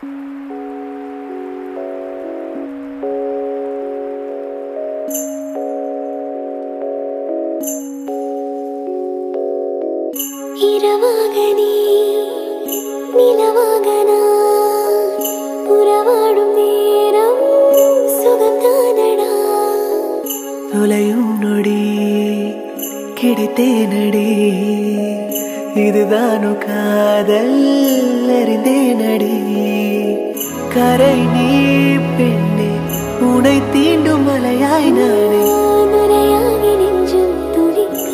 இரவாக நீ நிலவாக நான் உறவாடும் நேரம் சுகம்தானடா. தொலையும் நொடி கிடைத்தேனடி, இதுதானு காதல் அறிந்தேனடி. கரை நீ பெண்ணே, உனை தீண்டும் மலையாய் நானே. நுரையாகி நெஞ்சம் துடிக்க,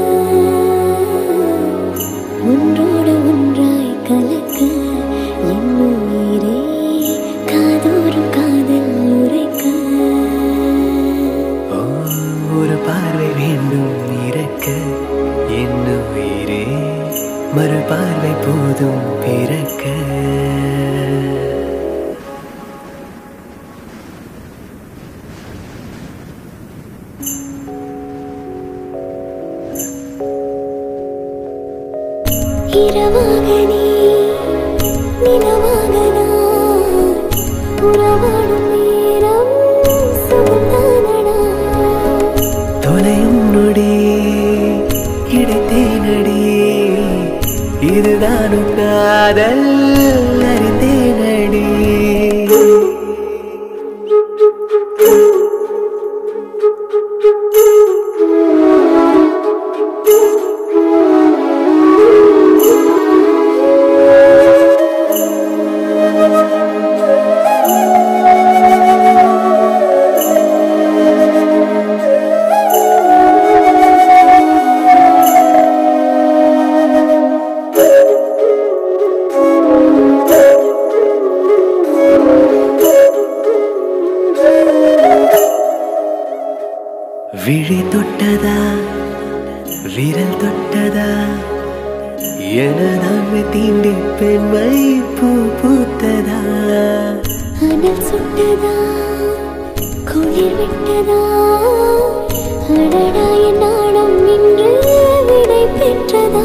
ஒன்றோடு ஒன்றாய் கலக்க, என் உயிரே காதோறும் காதல் உரைக்க. ஒரு பார்வை வேண்டும் இறக்க, என் உயிரே மறு பார்வை போதும் பிறக்க. இரவாக நீ நிலவாக நான் உறவாடும் நேரம் சுகம்தானடா. தொலையும் நொடி கிடைத்தேனடி, இதுதானு காதல் அறிந்தேனடி. விழி தொட்டதா விரல் தொட்டதா, எனதாமை தீண்டி பெண்மை பூ பூத்ததா. அனல் சுட்டதா குளிர் விட்டதா, அடடா என் நாணம் இன்று விடை பெற்றதா.